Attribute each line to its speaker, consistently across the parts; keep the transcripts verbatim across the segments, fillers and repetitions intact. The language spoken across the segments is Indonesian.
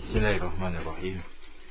Speaker 1: بسم الله الرحمن الرحيم.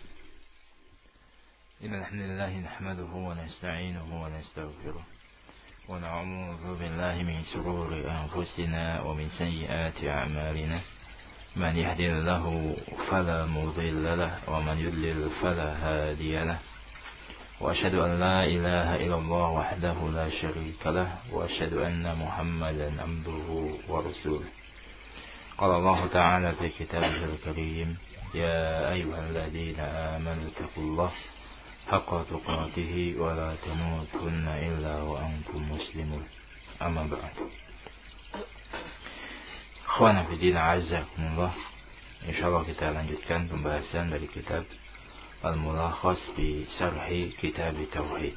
Speaker 1: إن الحمد لله نحمده ونستعينه ونستغفره ونعوذ بالله من شرور أنفسنا ومن سيئات أعمالنا. من يهد الله فلا مضل له ومن يضلل فلا هادي له. وأشهد أن لا إله إلا الله وحده لا شريك له وأشهد أن محمدا عبده ورسوله. قال الله تعالى في كتابه الكريم: يا أيها الذين آمنوا اتقوا الله حق تقاته ولا تموتن إلا وأنتم مسلمون. أما بعد. Ikhwana fi din a'azzakumullah. Insyaallah kita lanjutkan pembahasan dari kitab Al-Mulakhas bi Syarhi Kitab Tauhid.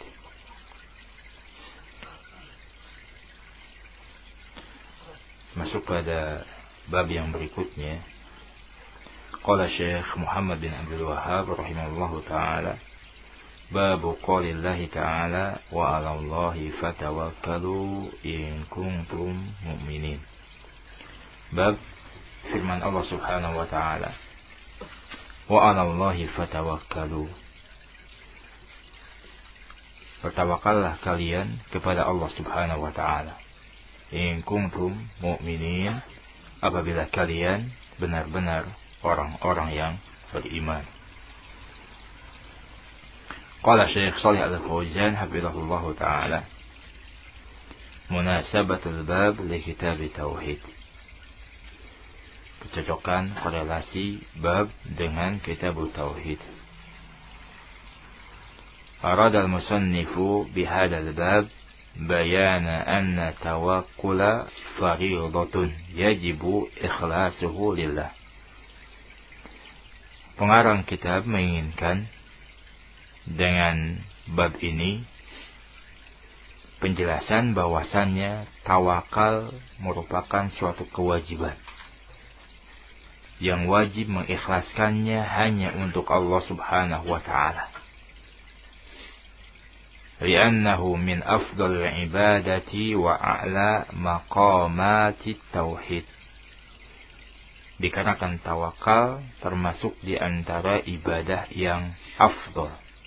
Speaker 1: Masuk pada bab yang berikutnya. Qala Syekh Muhammad bin Abdul Wahhab rahimahullahu taala, bab qaulillahi ta'ala wa 'alallahi fatawakkalu in kuntum mu'minin. Bab firman Allah Subhanahu wa taala, wa 'alallahi fatawakkalu. Bertawakallah kalian kepada Allah Subhanahu wa taala. In kuntum mu'minin, apabila kalian benar-benar orang-orang yang beriman. Qala Syekh Shalih Al-Fauzan hafizahullah taala, munasabatul bab li kitab tauhid. Kecocokan korelasi bab dengan kitab tauhid. Arada al-musannifu bihadzal bab bayana anna tawakkula fariidatun yajibu ikhlasuhu lillah. Pengarang kitab menginginkan dengan bab ini penjelasan bahwasannya tawakal merupakan suatu kewajiban yang wajib mengikhlaskannya hanya untuk Allah Subhanahu wa taala. Li'annahu min afdhalil ibadati wa a'la maqamati tauhid. Dikarenakan tawakal termasuk di antara ibadah yang afdal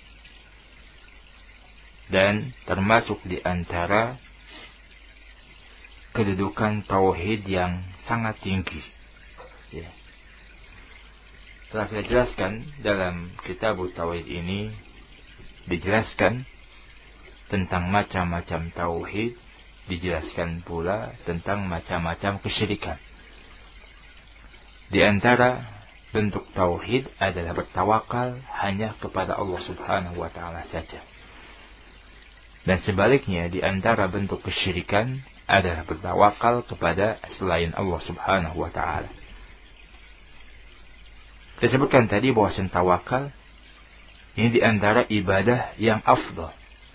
Speaker 1: dan termasuk di antara kedudukan tauhid yang sangat tinggi. Ya. Telah saya jelaskan dalam kitab tauhid ini, dijelaskan tentang macam-macam tauhid, dijelaskan pula tentang macam-macam kesyirikan. Di antara bentuk tauhid adalah bertawakal hanya kepada Allah Subhanahu wa taala saja. Dan sebaliknya, di antara bentuk kesyirikan adalah bertawakal kepada selain Allah Subhanahu wa taala. Disebutkan tadi bahwa tawakal ini di antara ibadah yang afdal.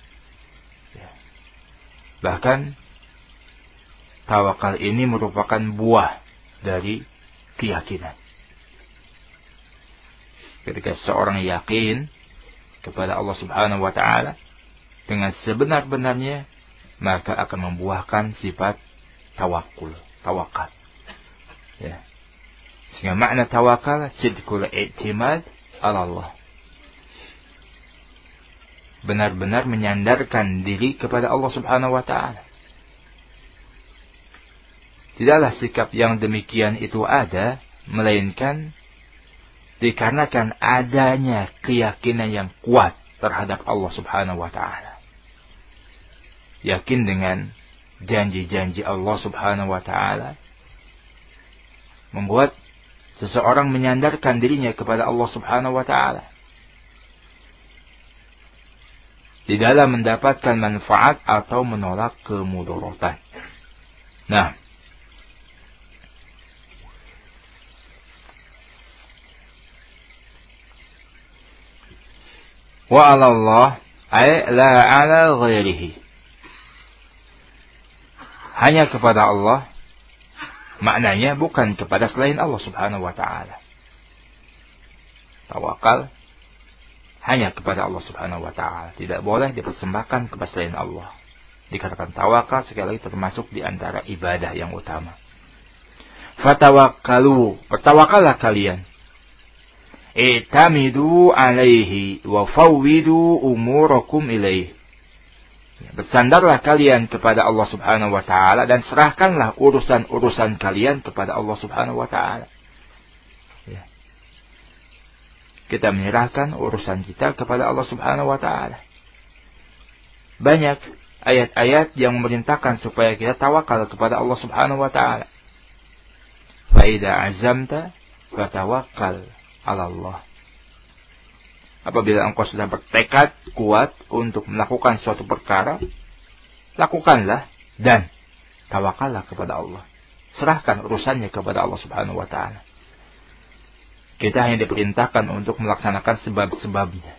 Speaker 1: Bahkan tawakal ini merupakan buah dari keyakinan. Ketika seorang yakin kepada Allah Subhanahu wa taala dengan sebenar-benarnya, maka akan membuahkan sifat tawakul, tawakal. Ya. Sehingga makna tawakal sidqul i'timad 'ala Allah. Benar-benar menyandarkan diri kepada Allah Subhanahu wa taala. Tidaklah sikap yang demikian itu ada, melainkan dikarenakan adanya keyakinan yang kuat terhadap Allah Subhanahu wa taala. Yakin dengan janji-janji Allah Subhanahu wa taala membuat seseorang menyandarkan dirinya kepada Allah Subhanahu wa taala di dalam mendapatkan manfaat atau menolak kemudaratan. Nah, wa 'ala Allah ay la 'ala ghairihi. Hanya kepada Allah, maknanya bukan kepada selain Allah Subhanahu wa taala. Tawakal hanya kepada Allah Subhanahu wa taala, tidak boleh dipersembahkan kepada selain Allah. Dikatakan tawakal sekali lagi termasuk di antara ibadah yang utama. Fatawakkalu, bertawakallah kalian i'tamidu alaihi wa fawwidu umurakum ilaihi. Bersandarlah kalian kepada Allah Subhanahu wa taala dan serahkanlah urusan-urusan kalian kepada Allah Subhanahu wa taala. Ya. Kita menyerahkan urusan kita kepada Allah Subhanahu wa taala. Banyak ayat-ayat yang memerintahkan supaya kita tawakal kepada Allah Subhanahu wa taala. Fa idza azamta fatawakkal 'ala Allah. Apabila engkau sudah bertekad kuat untuk melakukan suatu perkara, lakukanlah dan tawakallah kepada Allah. Serahkan urusannya kepada Allah Subhanahu wa taala. Kita hanya diperintahkan untuk melaksanakan sebab-sebabnya.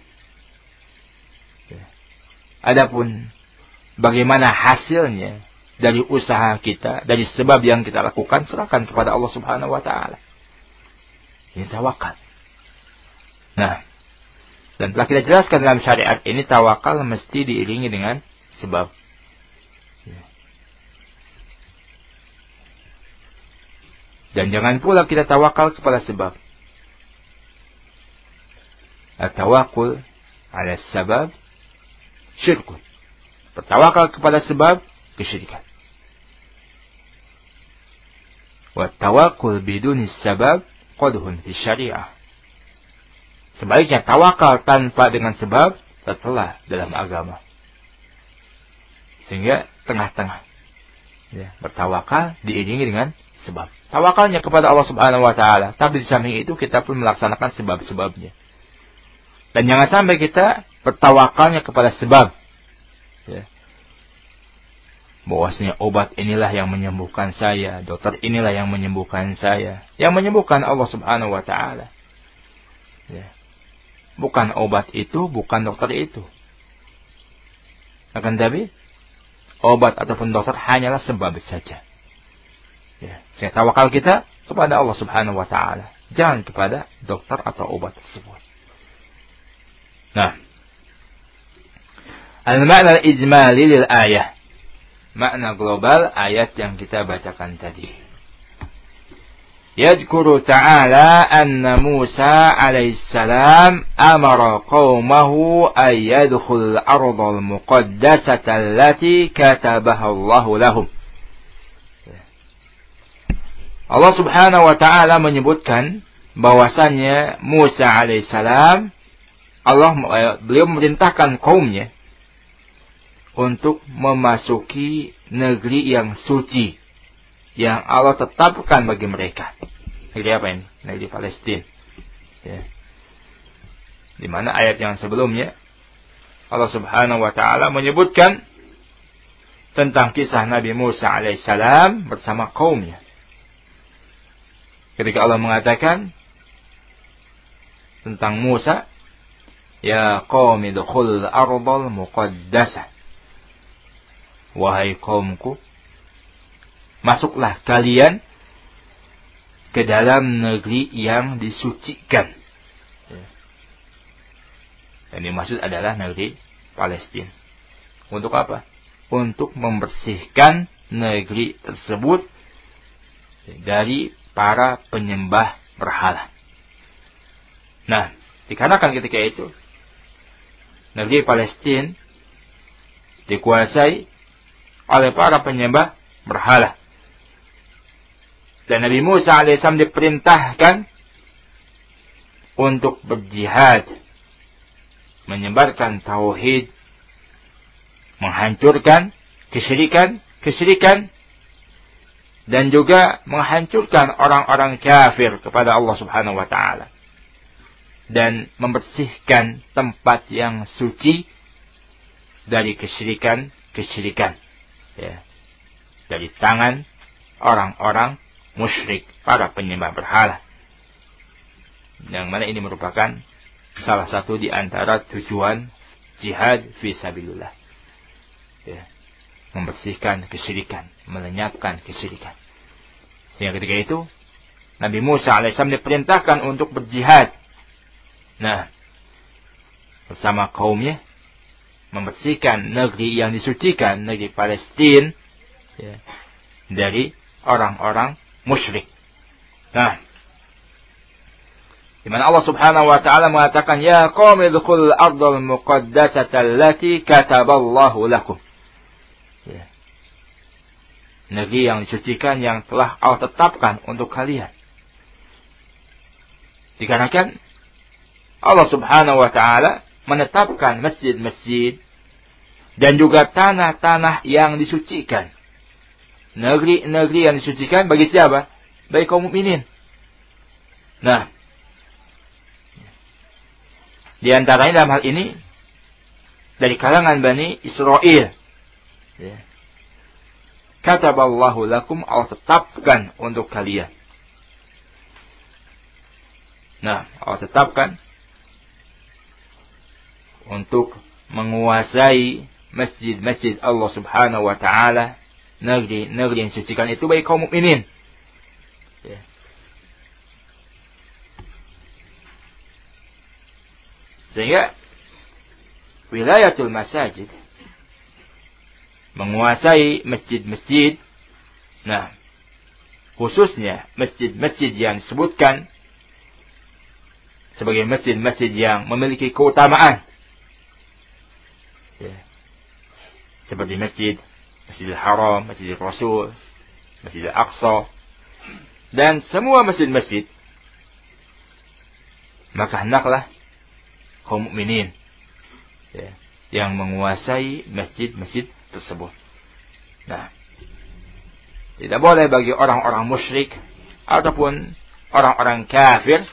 Speaker 1: Adapun bagaimana hasilnya dari usaha kita, dari sebab yang kita lakukan, serahkan kepada Allah Subhanahu wa taala. Ini tawakal. Nah, dan telah kita jelaskan dalam syariat ini, tawakal mesti diiringi dengan sebab. Dan jangan pula kita tawakal kepada sebab. At-tawakkul 'ala sabab syirkun. Bertawakal kepada sebab kesyirikan. Wa tawakkul biduni sabab qadhun fi syariah. Sebaliknya tawakal tanpa dengan sebab tercela dalam agama. Sehingga tengah-tengah. Ya, bertawakal diiringi dengan sebab. Tawakalnya kepada Allah Subhanahu wa taala, tapi di samping itu kita pun melaksanakan sebab-sebabnya. Dan jangan sampai kita bertawakalnya kepada sebab. Ya. Bahwasanya obat inilah yang menyembuhkan saya, dokter inilah yang menyembuhkan saya. Yang menyembuhkan Allah Subhanahu wa taala. Ya. Bukan obat itu, bukan dokter itu. Akan tapi obat ataupun dokter hanyalah sebab saja. Ya. Saya tawakal kita kepada Allah Subhanahu wa taala, jangan kepada dokter atau obat tersebut. Nah, al-ma'na al-ijmali lil ayah. Makna global ayat yang kita bacakan tadi. Yadhkuru ta'ala anna Musa alaihissalam amara qawmahu ay yadkhul al-ardhal muqaddasata allati katabaha Allah lahum. Allah Subhanahu wa taala menyebutkan bahwasannya Musa alaihissalam, Allah beliau memerintahkan kaumnya untuk memasuki negeri yang suci yang Allah tetapkan bagi mereka. Negeri apa ini? Negeri Palestina. Ya. Di mana ayat yang sebelumnya Allah Subhanahu wa taala menyebutkan tentang kisah Nabi Musa alaihissalam bersama kaumnya. Ketika Allah mengatakan tentang Musa, ya qaumi dukhul ardal muqaddasah. Wahai kaumku, masuklah kalian ke dalam negeri yang disucikan. Dan yang maksud adalah negeri Palestina. Untuk apa? Untuk membersihkan negeri tersebut dari para penyembah berhala. Nah, dikarenakan ketika itu negeri Palestina dikuasai oleh para penyembah berhala. Dan Nabi Musa alaihissalam diperintahkan untuk berjihad, menyebarkan tauhid, menghancurkan kesyirikan, kesyirikan, dan juga menghancurkan orang-orang kafir kepada Allah Subhanahu wa taala. Dan membersihkan tempat yang suci dari kesyirikan-kesyirikan. Ya, dari tangan orang-orang musyrik, para penyembah berhala. Yang mana ini merupakan salah satu di antara tujuan jihad fi sabilillah. Ya, membersihkan kesyirikan, melenyapkan kesyirikan. Sehingga ketika itu Nabi Musa alaihissalam diperintahkan untuk berjihad. Nah, bersama kaumnya membersihkan negeri yang disucikan, negeri Palestina, ya, dari orang-orang musyrik. Nah, Di mana Allah Subhanahu wa taala mengatakan, "Ya qaumi dkhulul ardal muqaddasata allati kataballahu lakum." Ya. Negeri yang disucikan yang telah Allah tetapkan untuk kalian. Dikarenakan Allah Subhanahu wa taala menetapkan masjid-masjid dan juga tanah-tanah yang disucikan. Negeri-negeri yang disucikan bagi siapa? Bagi kaum mukminin. Nah, di antaranya dalam hal ini dari kalangan Bani Israel. Ya. Kataballahu lakum, Allah tetapkan untuk kalian. Nah, Allah tetapkan untuk menguasai masjid-masjid Allah Subhanahu wa taala, negeri-negeri yang disucikan itu bagi kaum mukminin. Ya. Sehingga wilayatul masajid, menguasai masjid-masjid, nah khususnya masjid-masjid yang disebutkan sebagai masjid-masjid yang memiliki keutamaan, ya. Seperti masjid Masjidil Haram, Masjidil Rasul, Masjidil Aqsa, dan semua masjid-masjid, maka hendaklah kaum mukminin, ya, yang menguasai masjid-masjid tersebut. Nah, tidak boleh bagi orang-orang musyrik ataupun orang-orang kafir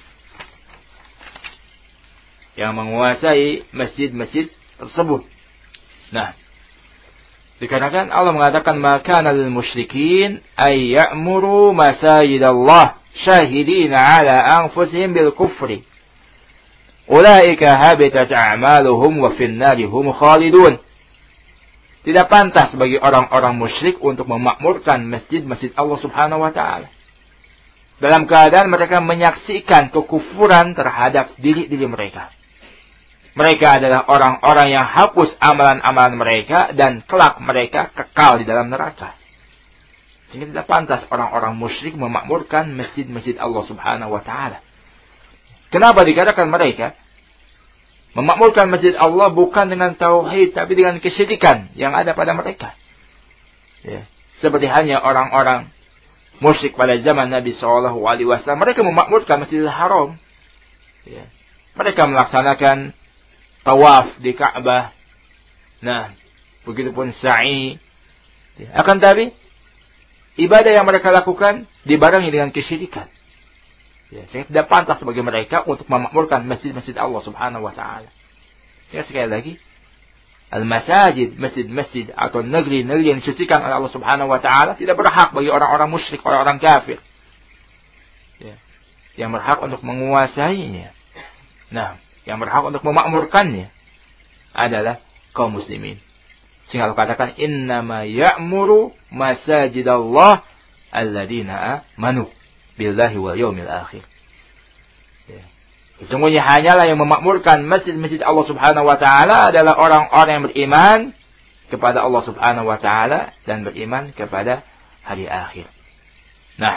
Speaker 1: yang menguasai masjid-masjid tersebut. Nah, dikarenakan Allah mengatakan, maka lil musyrikin ay ya'muru masajidallah syahidina ala anfusihim bil kufri ulaika habitat a'maluhum wa fin nari hum khalidun. Tidak pantas bagi orang-orang musyrik untuk memakmurkan masjid-masjid Allah Subhanahu wa taala dalam keadaan mereka menyaksikan kekufuran terhadap diri-diri mereka. Mereka adalah orang-orang yang hapus amalan-amalan mereka dan kelak mereka kekal di dalam neraka. Sehingga tidak pantas orang-orang musyrik memakmurkan masjid-masjid Allah Subhanahu wa taala. Kenapa dikatakan mereka memakmurkan masjid Allah bukan dengan tauhid tapi dengan kesyirikan yang ada pada mereka? Ya. Seperti hanya orang-orang musyrik pada zaman Nabi shallallahu alaihi wasallam, mereka memakmurkan Masjidil Haram. Ya. Mereka melaksanakan tawaf di Ka'bah. Nah, begitupun sa'i. Ya. Akan tapi ibadah yang mereka lakukan dibarengi dengan kesyirikan. Ya, sehingga tidak pantas bagi mereka untuk memakmurkan masjid-masjid Allah Subhanahu wa taala. Sehingga sekali lagi, al-masajid, masjid-masjid atau negeri-negeri yang disucikan oleh Allah Subhanahu wa taala tidak berhak bagi orang-orang musyrik, orang-orang kafir. Ya, yang berhak untuk menguasainya. Nah, yang berhak untuk memakmurkannya adalah kaum muslimin. Sehingga Allah katakan, innama ya'muru masajidallah alladzina amanu billahi wal yaumil akhir. Ya. Sesungguhnya hanyalah yang memakmurkan masjid-masjid Allah Subhanahu wa taala adalah orang-orang yang beriman kepada Allah Subhanahu wa taala dan beriman kepada hari akhir. Nah,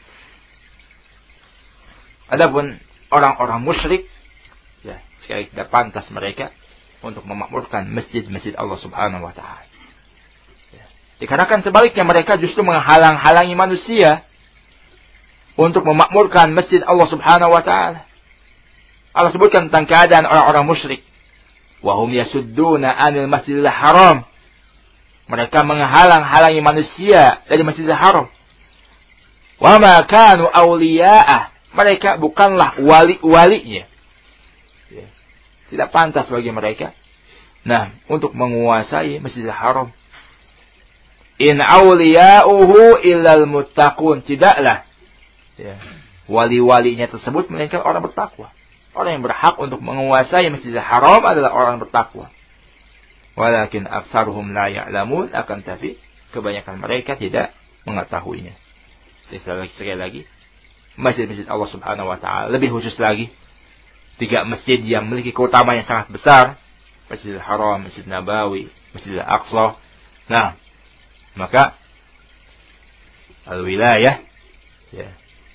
Speaker 1: adapun orang-orang musyrik, ya, sekali tidak pantas mereka untuk memakmurkan masjid-masjid Allah Subhanahu wa taala. Ya. Dikarenakan sebaliknya mereka justru menghalang-halangi manusia untuk memakmurkan masjid Allah Subhanahu wa taala. Allah sebutkan tentang keadaan orang-orang musyrik. Wa hum yasudduna 'anil Masjidil Haram. Mereka menghalang-halangi manusia dari Masjidil Haram. Wa ma kanu awliya'ah. Mereka bukanlah wali-walinya. Tidak pantas bagi mereka, nah, untuk menguasai Masjidil Haram. In awliya'uhu illal muttaqun. Tidaklah, ya, wali-walinya tersebut melainkan orang bertakwa. Orang yang berhak untuk menguasai Masjidil Haram adalah orang yang bertakwa. Walakin aksaruhum la ya'lamun, akan tapi kebanyakan mereka tidak mengetahuinya. Sekali lagi, sekali lagi, masjid-masjid Allah Subhanahu wa taala, lebih khusus lagi tiga masjid yang memiliki keutamaan yang sangat besar, Masjidil Haram, Masjid Nabawi, Masjidil Aqsa. Nah, maka al-wilayah, ya,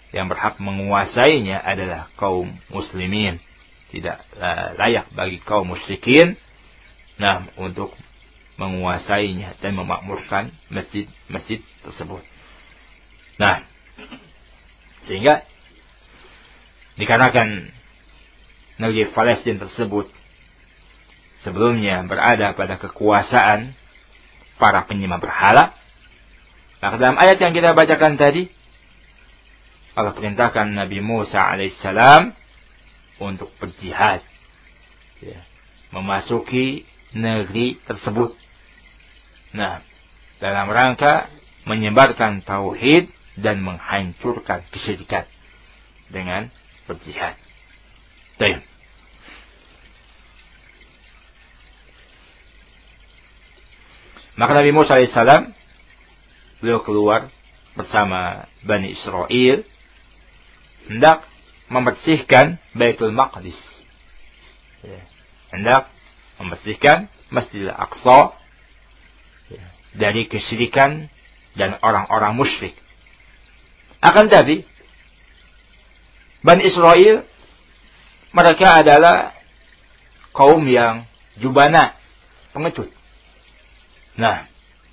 Speaker 1: yang berhak menguasainya adalah kaum muslimin. Tidak layak bagi kaum musyrikin nah untuk menguasainya dan memakmurkan masjid-masjid tersebut. Nah, sehingga dikarenakan negeri Palestina tersebut sebelumnya berada pada kekuasaan para penyembah berhala, maka dalam ayat yang kita bacakan tadi Allah perintahkan Nabi Musa alaihissalam untuk berjihad, ya, memasuki negeri tersebut. Nah, dalam rangka menyebarkan tauhid dan menghancurkan kesyirikan dengan berjihad. Baik. Maka Nabi Musa alaihissalam beliau keluar bersama Bani Israel hendak membersihkan Baitul Maqdis, ya, hendak membersihkan Masjidil Aqsa, ya, dari kesyirikan dan orang-orang musyrik. Akan tapi Bani Israel mereka adalah kaum yang jubana, pengecut. Nah,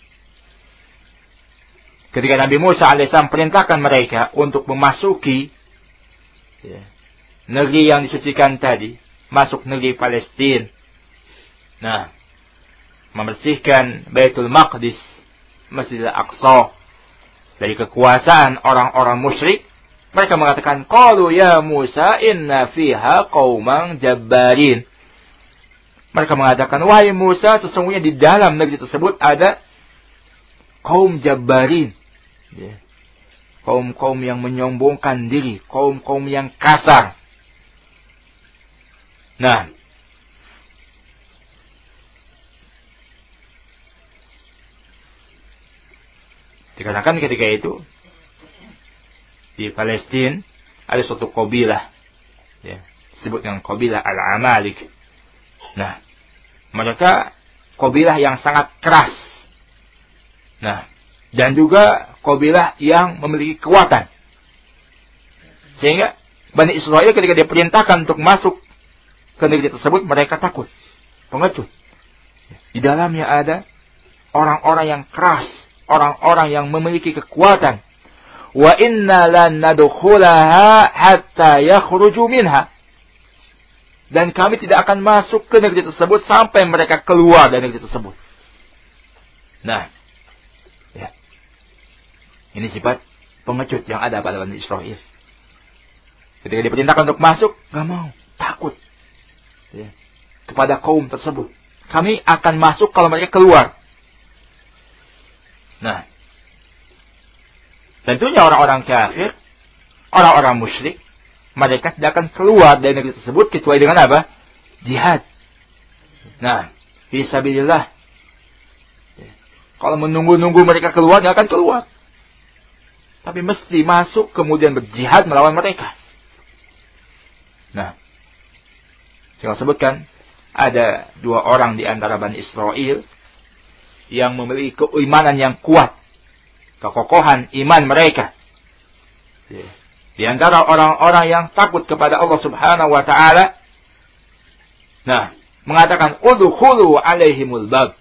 Speaker 1: ketika Nabi Musa alaihissalam perintahkan mereka untuk memasuki, ya, negeri yang disucikan tadi, masuk negeri Palestina, nah, membersihkan Baitul Maqdis, Masjidil Aqsa dari kekuasaan orang-orang musyrik, mereka mengatakan, qalu ya Musa inna fiha qauman jabbarin. Mereka mengatakan, wahai Musa, sesungguhnya di dalam negeri tersebut ada kaum jabbarin, ya, kaum-kaum yang menyombongkan diri, kaum-kaum yang kasar. Nah, dikatakan ketika itu di Palestina ada suatu kabilah, ya, disebut dengan kabilah Al-Amalik. Nah, mereka kabilah yang sangat keras. Nah, dan juga kabilah yang memiliki kekuatan. Sehingga Bani Israel ketika diperintahkan untuk masuk ke negeri tersebut, mereka takut, pengecut. Di dalamnya ada orang-orang yang keras, orang-orang yang memiliki kekuatan. Wa inna lan nadkhulaha hatta yakhruju minha. Dan kami tidak akan masuk ke negeri tersebut sampai mereka keluar dari negeri tersebut. Nah, ya, ini sifat pengecut yang ada pada Bani Israel. Ketika diperintahkan untuk masuk, nggak mau, takut, ya, kepada kaum tersebut. Kami akan masuk kalau mereka keluar. Nah, tentunya orang-orang kafir, orang-orang musyrik, mereka tidak akan keluar dari negeri tersebut kecuali dengan apa? Jihad. Nah, fisabilillah. Kalau menunggu-nunggu mereka keluar, tidak akan keluar. Tapi mesti masuk kemudian berjihad melawan mereka. Nah, saya sebutkan ada dua orang di antara Bani Israel yang memiliki keimanan yang kuat, kekokohan iman mereka. Di antara orang-orang yang takut kepada Allah Subhanahu wa taala, nah, mengatakan udkhulu alaihimul bab.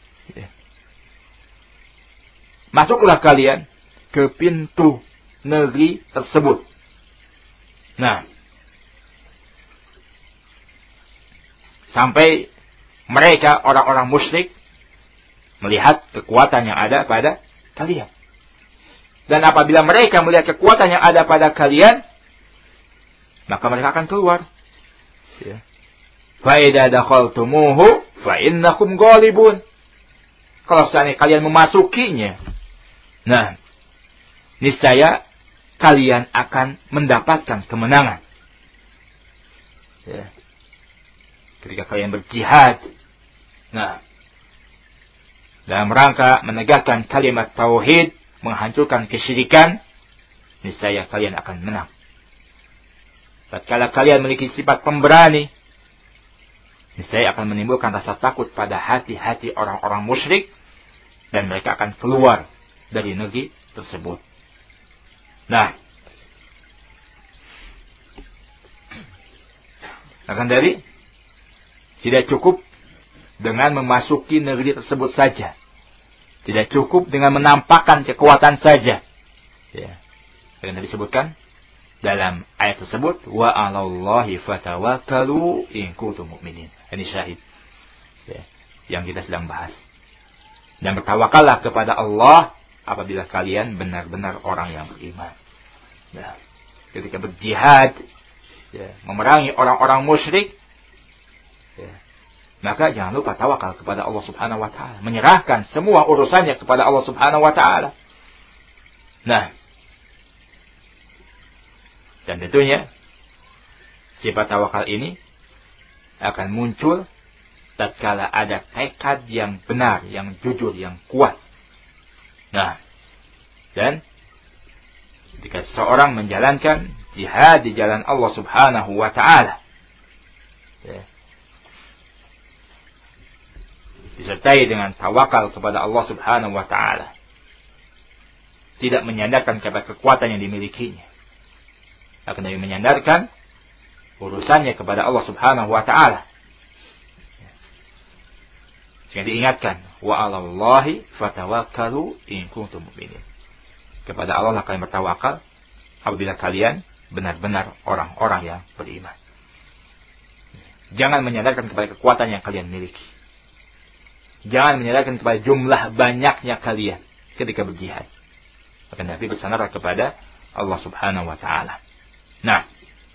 Speaker 1: Masuklah kalian ke pintu negeri tersebut. Nah, sampai mereka orang-orang musyrik melihat kekuatan yang ada pada kalian. Dan apabila mereka melihat kekuatan yang ada pada kalian, maka mereka akan keluar. Fa idza dakhaltumuhu fa innakum ghalibun. Kalau seandainya kalian memasukinya, nah, niscaya kalian akan mendapatkan kemenangan. Ya. Ketika kalian berjihad, nah, dalam rangka menegakkan kalimat tauhid, menghancurkan kesyirikan, niscaya kalian akan menang. Tatkala kalian memiliki sifat pemberani, niscaya akan menimbulkan rasa takut pada hati-hati orang-orang musyrik, dan mereka akan keluar dari negeri tersebut. Nah, Akan dari tidak cukup dengan memasuki negeri tersebut saja. Tidak cukup dengan menampakkan kekuatan saja. Ya. Yang disebutkan dalam ayat tersebut, wa 'alallahi fatawakkalu in kuntum mu'minin. Ini syahid. Ya. Yang kita sedang bahas. Dan bertawakallah kepada Allah apabila kalian benar-benar orang yang beriman. Ya. Ketika berjihad, ya, memerangi orang-orang musyrik, ya, maka jangan lupa tawakal kepada Allah Subhanahu wa taala, menyerahkan semua urusannya kepada Allah Subhanahu wa taala. Nah, dan tentunya sifat tawakal ini akan muncul tatkala ada tekad yang benar, yang jujur, yang kuat. Nah, dan ketika seseorang menjalankan jihad di jalan Allah Subhanahu wa taala, ya, disertai dengan tawakal kepada Allah Subhanahu wa taala, tidak menyandarkan kepada kekuatan yang dimilikinya, akan tapi menyandarkan urusannya kepada Allah Subhanahu wa taala. Sehingga diingatkan, wa 'alallahi fatawakkalu in kuntum mu'minin. Kepada Allah kalian bertawakal apabila kalian benar-benar orang-orang yang beriman. Jangan menyandarkan kepada kekuatan yang kalian miliki. Jangan menyandarkan kepada jumlah banyaknya kalian ketika berjihad. Akan tapi bersandarlah kepada Allah Subhanahu wa taala. Nah,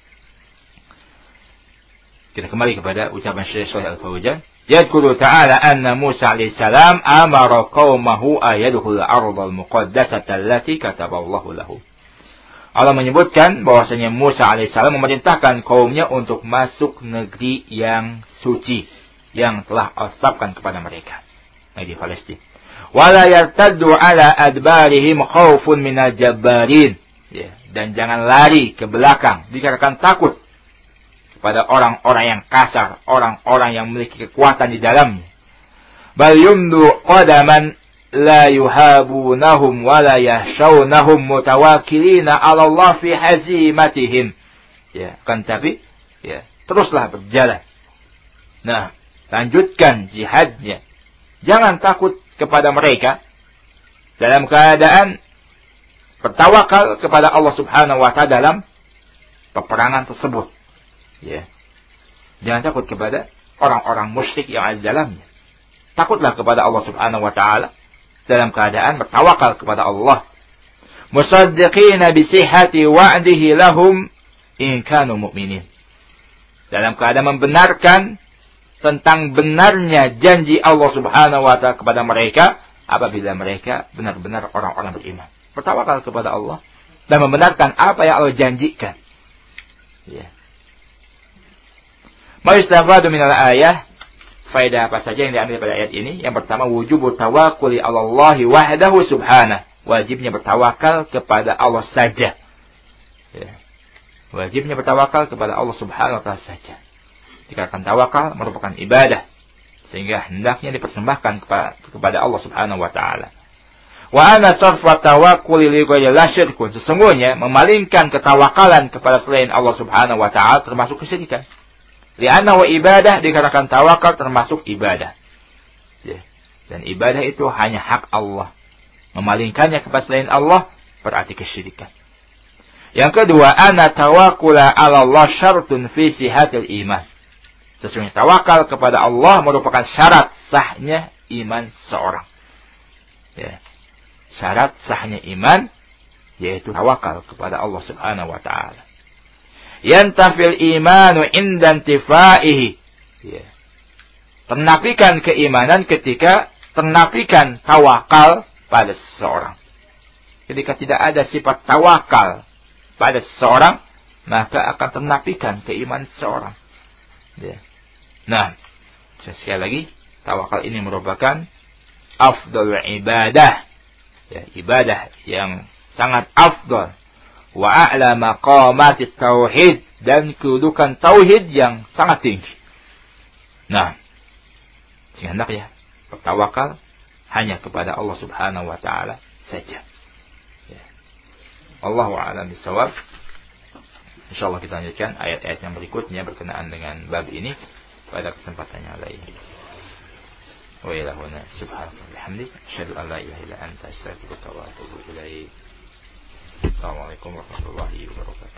Speaker 1: kita kembali kepada ucapan Syekh Shalih Al-Fauzan, yadhkuru ta'ala anna Musa alaihi salam amara qaumahu ayadkhul al-ardh al-muqaddasata allati kataballahu lahu. Allah menyebutkan bahwasanya Musa alaihissalam memerintahkan kaumnya untuk masuk negeri yang suci yang telah Allah tetapkan kepada mereka, negeri Palestina. Wala yartaddu ala adbarihim khaufun minal jabbarin. Ya, dan jangan lari ke belakang dikarenakan takut kepada orang-orang yang kasar, orang-orang yang memiliki kekuatan di dalamnya. Bal yumdu qadaman la yuhabunahum wa la yahshawnahum mutawakkilina 'ala Allah fi hazimatihim. Ya, kan tapi ya, teruslah berjalan. Nah, lanjutkan jihadnya. Jangan takut kepada mereka dalam keadaan bertawakal kepada Allah Subhanahu wa taala dalam peperangan tersebut. Ya. Jangan takut kepada orang-orang musyrik yang ada di dalamnya. Takutlah kepada Allah Subhanahu wa taala dalam keadaan bertawakal kepada Allah. Musaddiqina bi sihhati wa'dihi lahum in kanu mu'minin. Dalam keadaan membenarkan tentang benarnya janji Allah Subhanahu wa taala kepada mereka apabila mereka benar-benar orang-orang beriman. Bertawakal kepada Allah dan membenarkan apa yang Allah janjikan. Ya. Ma yustafadu minal ayah, faedah apa saja yang diambil pada ayat ini? Yang pertama, wujubu tawakkuli 'ala Allah wahdahu subhanahu. Wajibnya bertawakal kepada Allah saja. Ya. Wajibnya bertawakal kepada Allah Subhanahu wa taala saja. Dikarenakan tawakal merupakan ibadah, sehingga hendaknya dipersembahkan kepada Allah Subhanahu wa taala. Wa ana sarfa tawakkuli li ghairillah syirkun. Sesungguhnya memalingkan ketawakalan kepada selain Allah Subhanahu wa taala termasuk kesyirikan. Li'anna wa ibadah, dikarenakan tawakal termasuk ibadah. Ya. Dan ibadah itu hanya hak Allah. Memalingkannya kepada selain Allah berarti kesyirikan. Yang kedua, ana tawakkula 'ala Allah syartun fi sihatil iman. Sesungguhnya tawakal kepada Allah merupakan syarat sahnya iman seorang. Ya. Syarat sahnya iman yaitu tawakal kepada Allah Subhanahu wa taala. Yantafil imanu indantifaihi. Ya. Ternafikan keimanan ketika ternafikan tawakal pada seseorang. Ketika tidak ada sifat tawakal pada seseorang, maka akan ternafikan keimanan seseorang. Ya. Nah, sekali lagi, tawakal ini merupakan afdal ibadah. Ya, ibadah yang sangat afdal. Wa a'la maqamatit tauhid, dan kedudukan tauhid yang sangat tinggi. Nah, sehingga hendaknya bertawakal hanya kepada Allah Subhanahu wa taala saja. Ya. Allahu a'lam bishawab. Insyaallah kita lanjutkan ayat-ayat yang berikutnya berkenaan dengan bab ini pada kesempatan yang lain. Wa ila huna subhanaka wa bihamdik asyhadu an la ilaha illa anta astaghfiruka wa atubu ilaik. Assalamualaikum warahmatullahi wabarakatuh.